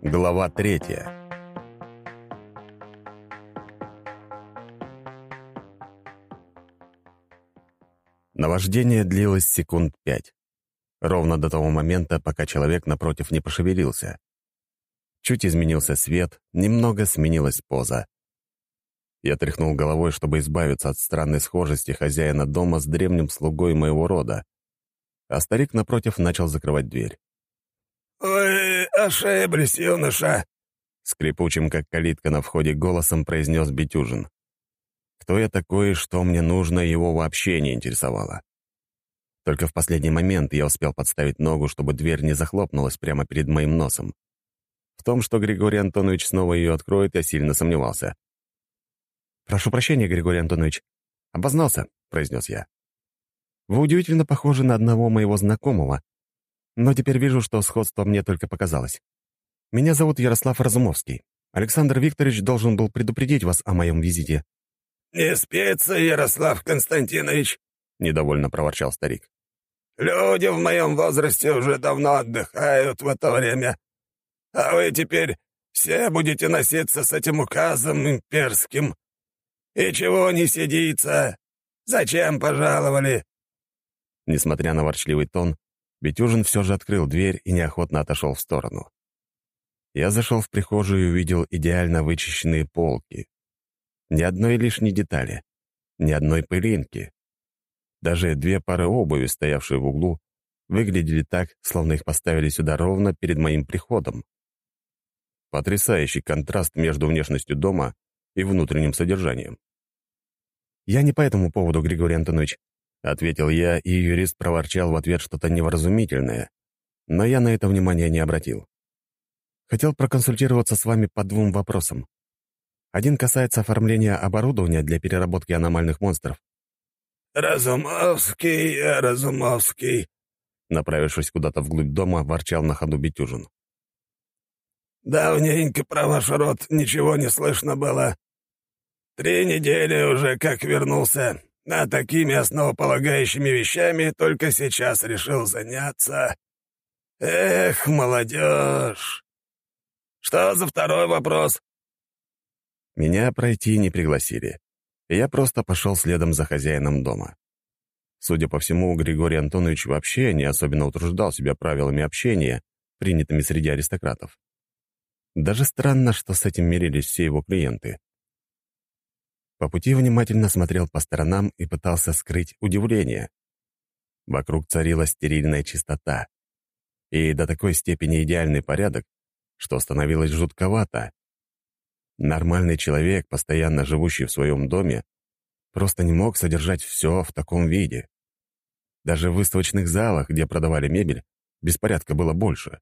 Глава 3. Наваждение длилось секунд 5. Ровно до того момента, пока человек напротив не пошевелился. Чуть изменился свет, немного сменилась поза. Я тряхнул головой, чтобы избавиться от странной схожести хозяина дома с древним слугой моего рода, а старик напротив начал закрывать дверь. «Вы ошиблись, юноша!» — скрипучим, как калитка на входе, голосом произнес Битюжин. Кто я такой и что мне нужно, его вообще не интересовало. Только в последний момент я успел подставить ногу, чтобы дверь не захлопнулась прямо перед моим носом. В том, что Григорий Антонович снова ее откроет, я сильно сомневался. «Прошу прощения, Григорий Антонович. Обознался», — произнес я. «Вы удивительно похожи на одного моего знакомого, но теперь вижу, что сходство мне только показалось. Меня зовут Ярослав Разумовский. Александр Викторович должен был предупредить вас о моем визите». «Не спится, Ярослав Константинович», — недовольно проворчал старик. «Люди в моем возрасте уже давно отдыхают в это время, а вы теперь все будете носиться с этим указом имперским. И чего не сидится? Зачем пожаловали?» Несмотря на ворчливый тон, Битюжин все же открыл дверь и неохотно отошел в сторону. Я зашел в прихожую и увидел идеально вычищенные полки. Ни одной лишней детали, ни одной пылинки. Даже 2 пары обуви, стоявшие в углу, выглядели так, словно их поставили сюда ровно перед моим приходом. Потрясающий контраст между внешностью дома и внутренним содержанием. «Я не по этому поводу, Григорий Антонович», — ответил я, и юрист проворчал в ответ что-то невразумительное, но я на это внимания не обратил. «Хотел проконсультироваться с вами по 2 вопросам. Один касается оформления оборудования для переработки аномальных монстров». «Разумовский», направившись куда-то вглубь дома, ворчал на ходу Битюжин. «Давненько про ваш род ничего не слышно было. 3 недели уже как вернулся, а такими основополагающими вещами только сейчас решил заняться. Эх, молодежь! Что за второй вопрос?» Меня пройти не пригласили, и я просто пошел следом за хозяином дома. Судя по всему, Григорий Антонович вообще не особенно утруждал себя правилами общения, принятыми среди аристократов. Даже странно, что с этим мирились все его клиенты. По пути внимательно смотрел по сторонам и пытался скрыть удивление. Вокруг царила стерильная чистота. И до такой степени идеальный порядок, что становилось жутковато. Нормальный человек, постоянно живущий в своем доме, просто не мог содержать все в таком виде. Даже в выставочных залах, где продавали мебель, беспорядка было больше.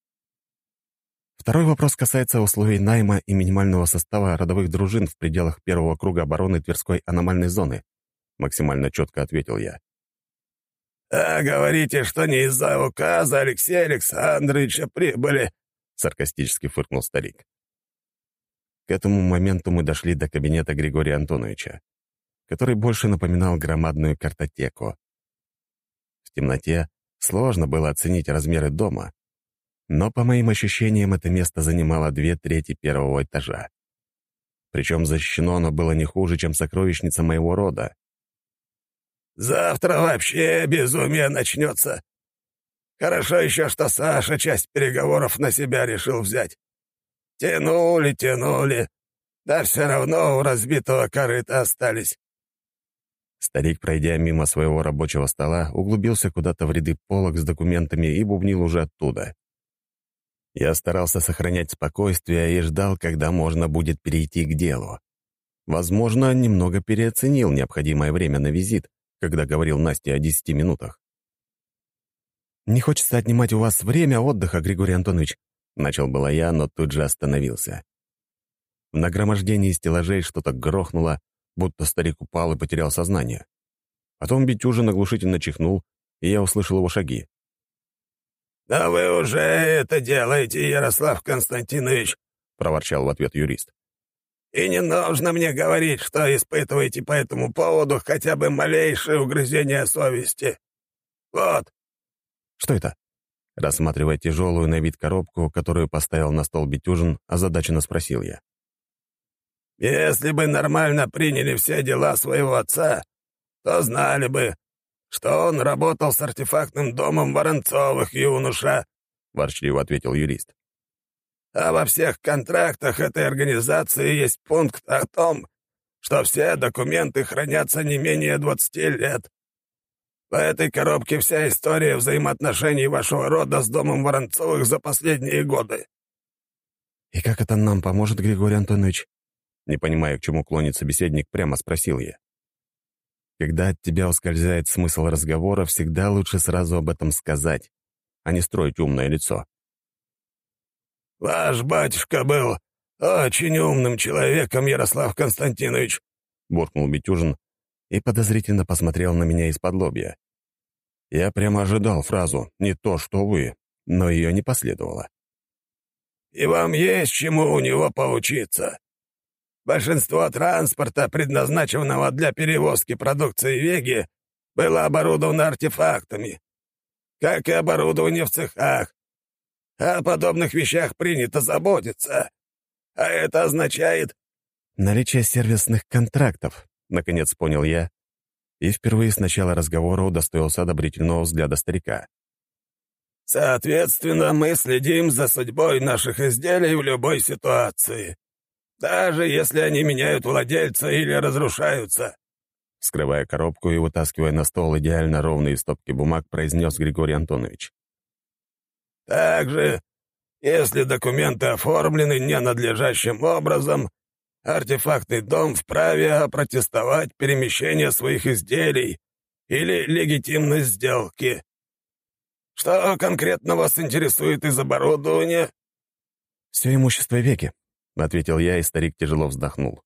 Второй вопрос касается условий найма и минимального состава родовых дружин в пределах 1-го круга обороны Тверской аномальной зоны, максимально четко ответил я. «А говорите, что не из-за указа Алексея Александровича прибыли», — саркастически фыркнул старик. К этому моменту мы дошли до кабинета Григория Антоновича, который больше напоминал громадную картотеку. В темноте сложно было оценить размеры дома, но, по моим ощущениям, это место занимало 2/3 1-го этажа. Причем защищено оно было не хуже, чем сокровищница моего рода. «Завтра вообще безумие начнется. Хорошо еще, что Саша часть переговоров на себя решил взять. Тянули, да все равно у разбитого корыта остались». Старик, пройдя мимо своего рабочего стола, углубился куда-то в ряды полок с документами и бубнил уже оттуда. Я старался сохранять спокойствие и ждал, когда можно будет перейти к делу. Возможно, немного переоценил необходимое время на визит, когда говорил Насте о 10 минутах. «Не хочется отнимать у вас время отдыха, Григорий Антонович», — начал было я, но тут же остановился. В нагромождении стеллажей что-то грохнуло, будто старик упал и потерял сознание. Потом Битюжин оглушительно чихнул, и я услышал его шаги. «Да вы уже это делаете, Ярослав Константинович», — проворчал в ответ юрист. «И не нужно мне говорить, что испытываете по этому поводу хотя бы малейшее угрызение совести. Вот». «Что это?» Рассматривая тяжелую на вид коробку, которую поставил на стол Битюжин, озадаченно спросил я. «Если бы нормально приняли все дела своего отца, то знали бы, что он работал с артефактным домом Воронцовых, юноша», — ворчливо ответил юрист. «А во всех контрактах этой организации есть пункт о том, что все документы хранятся не менее 20 лет. В этой коробке вся история взаимоотношений вашего рода с домом Воронцовых за последние годы». «И как это нам поможет, Григорий Антонович?» Не понимая, к чему клонит собеседник, прямо спросил я. Когда от тебя ускользает смысл разговора, всегда лучше сразу об этом сказать, а не строить умное лицо. «Ваш батюшка был очень умным человеком, Ярослав Константинович», — буркнул Битюжин и подозрительно посмотрел на меня из-под лобья. Я прямо ожидал фразу «не то, что вы», но ее не последовало. «И вам есть чему у него поучиться. Большинство транспорта, предназначенного для перевозки продукции Веги, было оборудовано артефактами, как и оборудование в цехах. О подобных вещах принято заботиться. А это означает...» «Наличие сервисных контрактов», — наконец понял я, и впервые с начала разговора удостоился одобрительного взгляда старика. «Соответственно, мы следим за судьбой наших изделий в любой ситуации, даже если они меняют владельца или разрушаются», — вскрывая коробку и вытаскивая на стол идеально ровные стопки бумаг, произнес Григорий Антонович. «Также, если документы оформлены ненадлежащим образом, артефактный дом вправе опротестовать перемещение своих изделий или легитимность сделки. Что конкретно вас интересует из оборудования?» «Все имущество Веги», — ответил я, и старик тяжело вздохнул.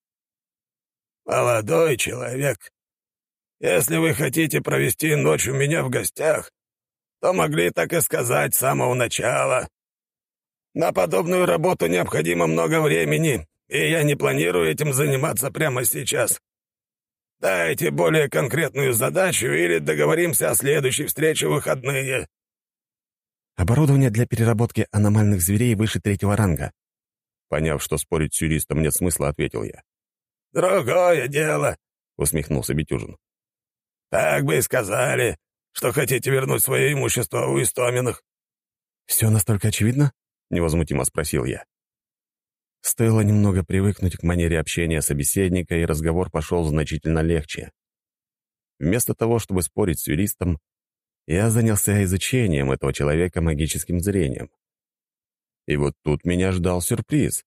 «Молодой человек, если вы хотите провести ночь у меня в гостях, то могли так и сказать с самого начала. На подобную работу необходимо много времени, и я не планирую этим заниматься прямо сейчас. Дайте более конкретную задачу или договоримся о следующей встрече в выходные». «Оборудование для переработки аномальных зверей выше 3-го ранга». Поняв, что спорить с юристом нет смысла, ответил я. «Другое дело», — усмехнулся Битюжин. «Так бы и сказали, что хотите вернуть свое имущество у Истоминых». «Все настолько очевидно?» — невозмутимо спросил я. Стоило немного привыкнуть к манере общения собеседника, и разговор пошел значительно легче. Вместо того, чтобы спорить с юристом, я занялся изучением этого человека магическим зрением. И вот тут меня ждал сюрприз.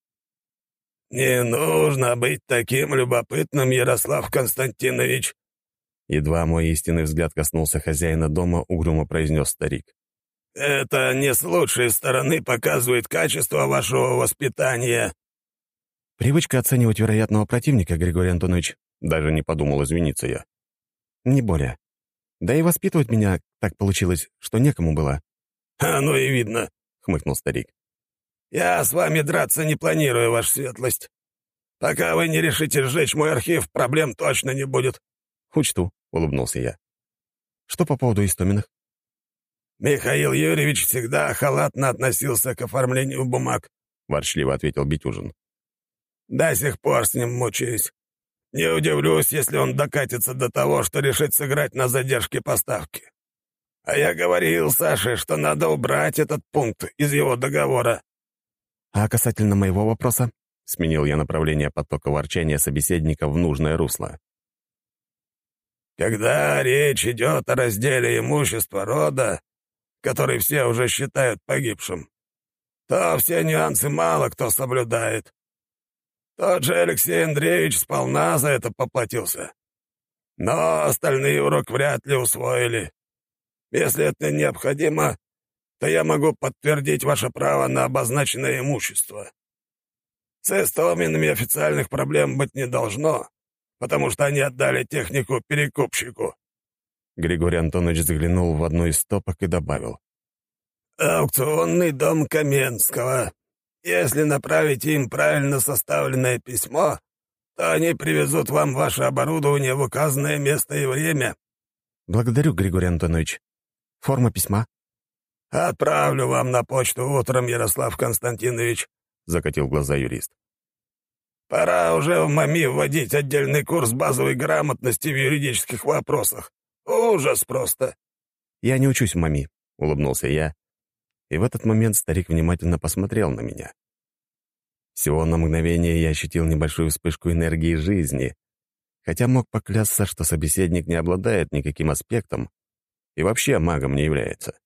«Не нужно быть таким любопытным, Ярослав Константинович», едва мой истинный взгляд коснулся хозяина дома, угрюмо произнес старик. «Это не с лучшей стороны показывает качество вашего воспитания». «Привычка оценивать вероятного противника, Григорий Антонович», даже не подумал извиниться я. «Не более. Да и воспитывать меня так получилось, что некому было». «Оно и видно», — хмыкнул старик. «Я с вами драться не планирую, ваша светлость. Пока вы не решите сжечь мой архив, проблем точно не будет». «Учту», — улыбнулся я. «Что по поводу Истоминых?» «Михаил Юрьевич всегда халатно относился к оформлению бумаг», — ворчливо ответил Битюжин. «До сих пор с ним мучаюсь. Не удивлюсь, если он докатится до того, что решит сыграть на задержке поставки. А я говорил Саше, что надо убрать этот пункт из его договора». «А касательно моего вопроса?» — сменил я направление потока ворчания собеседника в нужное русло. «Когда речь идет о разделе имущества рода, который все уже считают погибшим, то все нюансы мало кто соблюдает. Тот же Алексей Андреевич сполна за это поплатился. Но остальные урок вряд ли усвоили. Если это необходимо, то я могу подтвердить ваше право на обозначенное имущество. С Истоминами официальных проблем быть не должно, потому что они отдали технику перекупщику». Григорий Антонович заглянул в одну из стопок и добавил. «Аукционный дом Каменского. Если направите им правильно составленное письмо, то они привезут вам ваше оборудование в указанное место и время». «Благодарю, Григорий Антонович. Форма письма?» «Отправлю вам на почту утром, Ярослав Константинович», — закатил глаза юрист. «Пора уже в МАМИ вводить отдельный курс базовой грамотности в юридических вопросах. Ужас просто!» «Я не учусь в МАМИ», — улыбнулся я, и в этот момент старик внимательно посмотрел на меня. Всего на мгновение я ощутил небольшую вспышку энергии жизни, хотя мог поклясться, что собеседник не обладает никаким аспектом и вообще магом не является.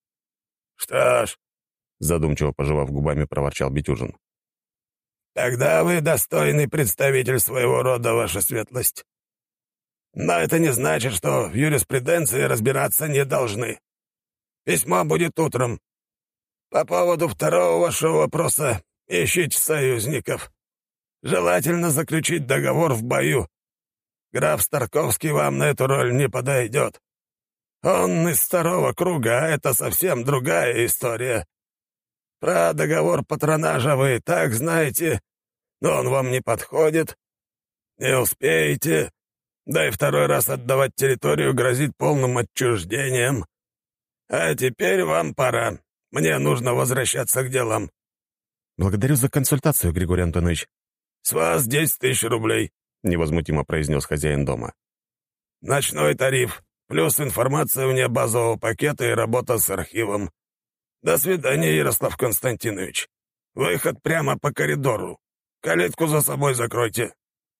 «Что ж», — задумчиво пожевав губами, проворчал Битюжин, «тогда вы достойный представитель своего рода, ваша светлость. Но это не значит, что в юриспруденции разбираться не должны. Письмо будет утром. По поводу второго вашего вопроса ищите союзников. Желательно заключить договор в бою. Граф Старковский вам на эту роль не подойдет. Он из второго круга, а это совсем другая история. Про договор патронажа вы и так знаете, но он вам не подходит. Не успеете, да и второй раз отдавать территорию грозит полным отчуждением. А теперь вам пора. Мне нужно возвращаться к делам». «Благодарю за консультацию, Григорий Антонович». «С вас 10 000 рублей», — невозмутимо произнес хозяин дома. «Ночной тариф, плюс информация вне базового пакета и работа с архивом. До свидания, Ярослав Константинович. Выход прямо по коридору. Калитку за собой закройте».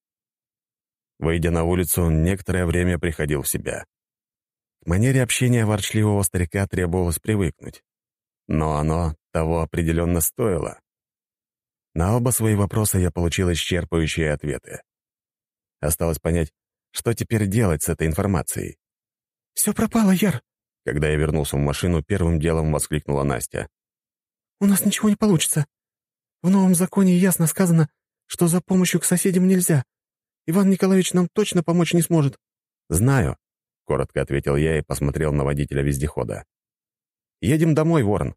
Выйдя на улицу, он некоторое время приходил в себя. К манере общения ворчливого старика требовалось привыкнуть. Но оно того определенно стоило. На оба свои вопроса я получил исчерпывающие ответы. Осталось понять, что теперь делать с этой информацией. «Все пропало, Яр!» Когда я вернулся в машину, первым делом воскликнула Настя. «У нас ничего не получится. В новом законе ясно сказано, что за помощью к соседям нельзя. Иван Николаевич нам точно помочь не сможет». «Знаю», — коротко ответил я и посмотрел на водителя вездехода. «Едем домой, Ворон».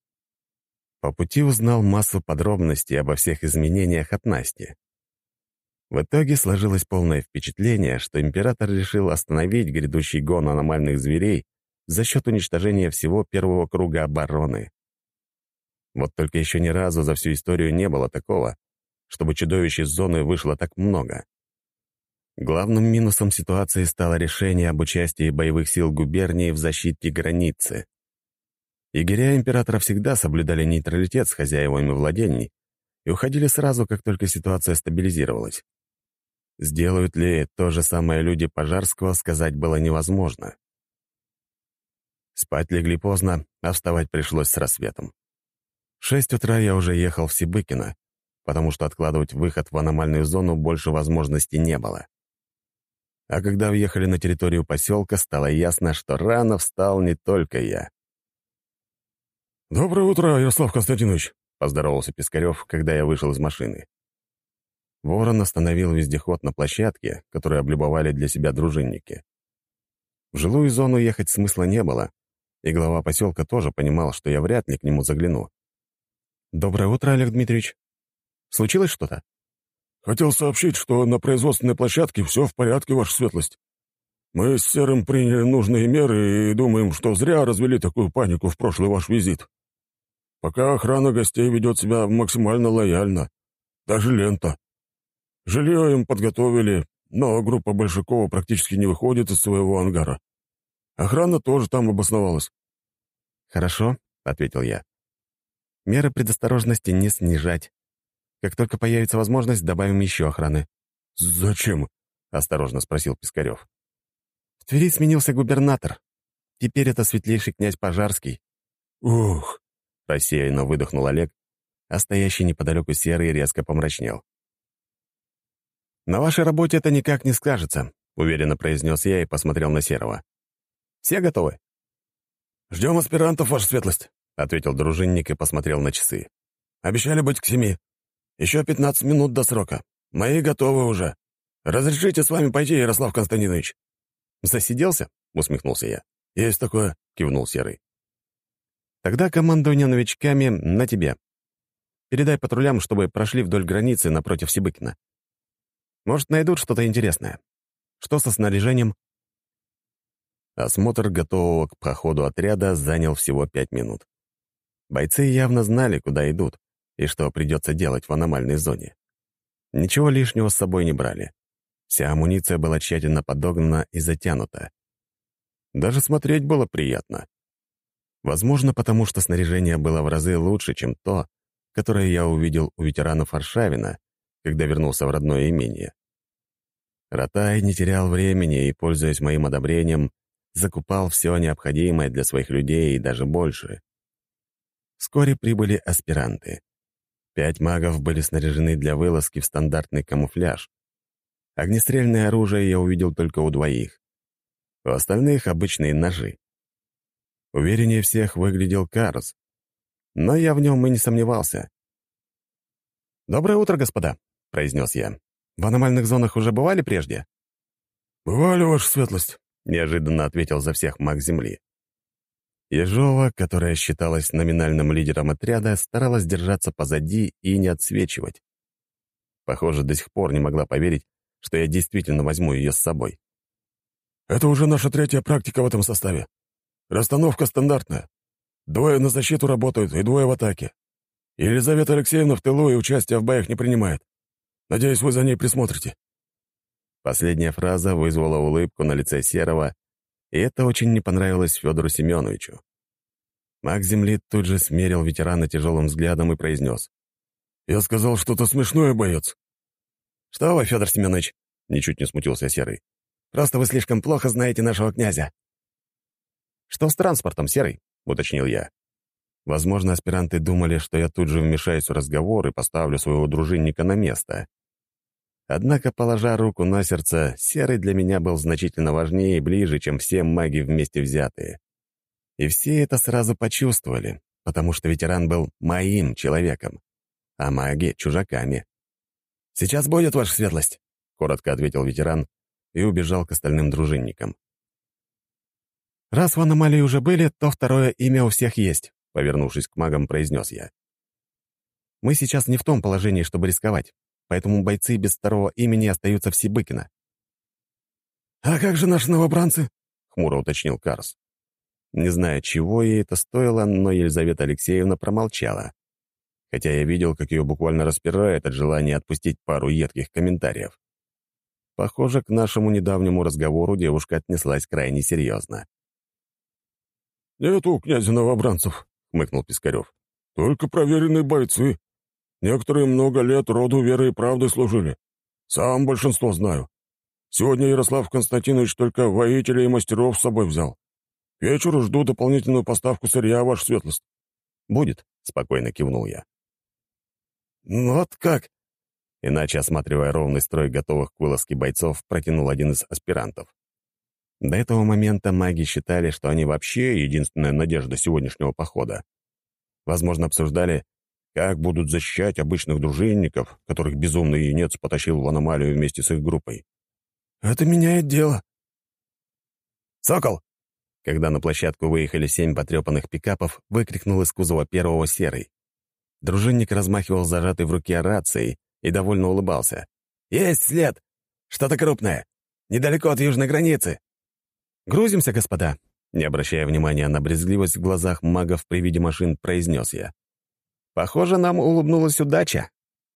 По пути узнал массу подробностей обо всех изменениях от Насти. В итоге сложилось полное впечатление, что император решил остановить грядущий гон аномальных зверей за счет уничтожения всего первого круга обороны. Вот только еще ни разу за всю историю не было такого, чтобы чудовищ из зоны вышло так много. Главным минусом ситуации стало решение об участии боевых сил губернии в защите границы. Егеря императора всегда соблюдали нейтралитет с хозяевами владений и уходили сразу, как только ситуация стабилизировалась. Сделают ли то же самое люди Пожарского, сказать было невозможно. Спать легли поздно, а вставать пришлось с рассветом. В 6 утра я уже ехал в Сибыкино, потому что откладывать выход в аномальную зону больше возможностей не было. А когда въехали на территорию поселка, стало ясно, что рано встал не только я. «Доброе утро, Ярослав Константинович», — поздоровался Пискарев, когда я вышел из машины. Ворон остановил вездеход на площадке, которую облюбовали для себя дружинники. В жилую зону ехать смысла не было, и глава поселка тоже понимал, что я вряд ли к нему загляну. «Доброе утро, Олег Дмитриевич. Случилось что-то?» «Хотел сообщить, что на производственной площадке все в порядке, ваша светлость. Мы с Серым приняли нужные меры и думаем, что зря развели такую панику в прошлый ваш визит. Пока охрана гостей ведет себя максимально лояльно. Даже лента. Жилье им подготовили, но группа Большакова практически не выходит из своего ангара. Охрана тоже там обосновалась». «Хорошо», — ответил я. «Меры предосторожности не снижать. Как только появится возможность, добавим еще охраны». «Зачем?» — осторожно спросил Пискарев. «В Твери сменился губернатор. Теперь это светлейший князь Пожарский». «Ух!» — рассеянно выдохнул Олег, а стоящий неподалеку Серый резко помрачнел. «На вашей работе это никак не скажется», — уверенно произнес я и посмотрел на Серого. «Все готовы?» «Ждем аспирантов, ваша светлость», — ответил дружинник и посмотрел на часы. «Обещали быть к 7. Еще 15 минут до срока. Мои готовы уже. Разрешите с вами пойти, Ярослав Константинович?» «Засиделся?» — усмехнулся я. «Есть такое», — кивнул Серый. «Тогда командование новичками на тебе. Передай патрулям, чтобы прошли вдоль границы напротив Сибыкина. Может, найдут что-то интересное. Что со снаряжением?» Осмотр готового к походу отряда занял всего 5 минут. Бойцы явно знали, куда идут и что придется делать в аномальной зоне. Ничего лишнего с собой не брали. Вся амуниция была тщательно подогнана и затянута. Даже смотреть было приятно. Возможно, потому что снаряжение было в разы лучше, чем то, которое я увидел у ветеранов Аршавина, когда вернулся в родное имение. Ротай не терял времени и, пользуясь моим одобрением, закупал все необходимое для своих людей и даже больше. Вскоре прибыли аспиранты. 5 магов были снаряжены для вылазки в стандартный камуфляж. Огнестрельное оружие я увидел только у 2. У остальных — обычные ножи. Увереннее всех выглядел Карс, но я в нем и не сомневался. «Доброе утро, господа», — произнес я. «В аномальных зонах уже бывали прежде?» «Бывали, ваша светлость», — неожиданно ответил за всех маг Земли. Ежова, которая считалась номинальным лидером отряда, старалась держаться позади и не отсвечивать. Похоже, до сих пор не могла поверить, что я действительно возьму ее с собой. «Это уже наша 3-я практика в этом составе. Расстановка стандартная. 2 на защиту работают и 2 в атаке. Елизавета Алексеевна в тылу и участия в боях не принимает. Надеюсь, вы за ней присмотрите». Последняя фраза вызвала улыбку на лице Серого, и это очень не понравилось Федору Семеновичу. Маг Земли тут же смерил ветерана тяжелым взглядом и произнес: «Я сказал что-то смешное, боец». «Что вы, Федор Семенович?» — ничуть не смутился Серый. «Просто вы слишком плохо знаете нашего князя». «Что с транспортом, Серый?» — уточнил я. Возможно, аспиранты думали, что я тут же вмешаюсь в разговор и поставлю своего дружинника на место. Однако, положа руку на сердце, Серый для меня был значительно важнее и ближе, чем все маги вместе взятые. И все это сразу почувствовали, потому что ветеран был моим человеком, а маги — чужаками. «Сейчас будет, ваша светлость», — коротко ответил ветеран и убежал к остальным дружинникам. «Раз в аномалии уже были, то 2-е имя у всех есть», — повернувшись к магам, произнес я. «Мы сейчас не в том положении, чтобы рисковать, поэтому бойцы без 2-го имени остаются в Сибыкино». «А как же наши новобранцы?» — хмуро уточнил Карс. Не знаю, чего ей это стоило, но Елизавета Алексеевна промолчала, хотя я видел, как ее буквально распирает от желания отпустить пару едких комментариев. Похоже, к нашему недавнему разговору девушка отнеслась крайне серьезно. «Нет у князя новобранцев», — хмыкнул Пискарев. «Только проверенные бойцы. Некоторые много лет роду веры и правды служили. Сам большинство знаю. Сегодня Ярослав Константинович только воителей и мастеров с собой взял. К вечеру жду дополнительную поставку сырья, ваша светлость». «Будет», — спокойно кивнул я. «Вот как?» Иначе, осматривая ровный строй готовых к вылазке бойцов, протянул один из аспирантов. До этого момента маги считали, что они вообще единственная надежда сегодняшнего похода. Возможно, обсуждали, как будут защищать обычных дружинников, которых безумный юнец потащил в аномалию вместе с их группой. «Это меняет дело». «Сокол!» Когда на площадку выехали 7 потрепанных пикапов, выкрикнул из кузова первого Серый. Дружинник размахивал зажатой в руке рацией и довольно улыбался. «Есть след! Что-то крупное! Недалеко от южной границы!» «Грузимся, господа!» Не обращая внимания на брезгливость в глазах магов при виде машин, произнес я. «Похоже, нам улыбнулась удача».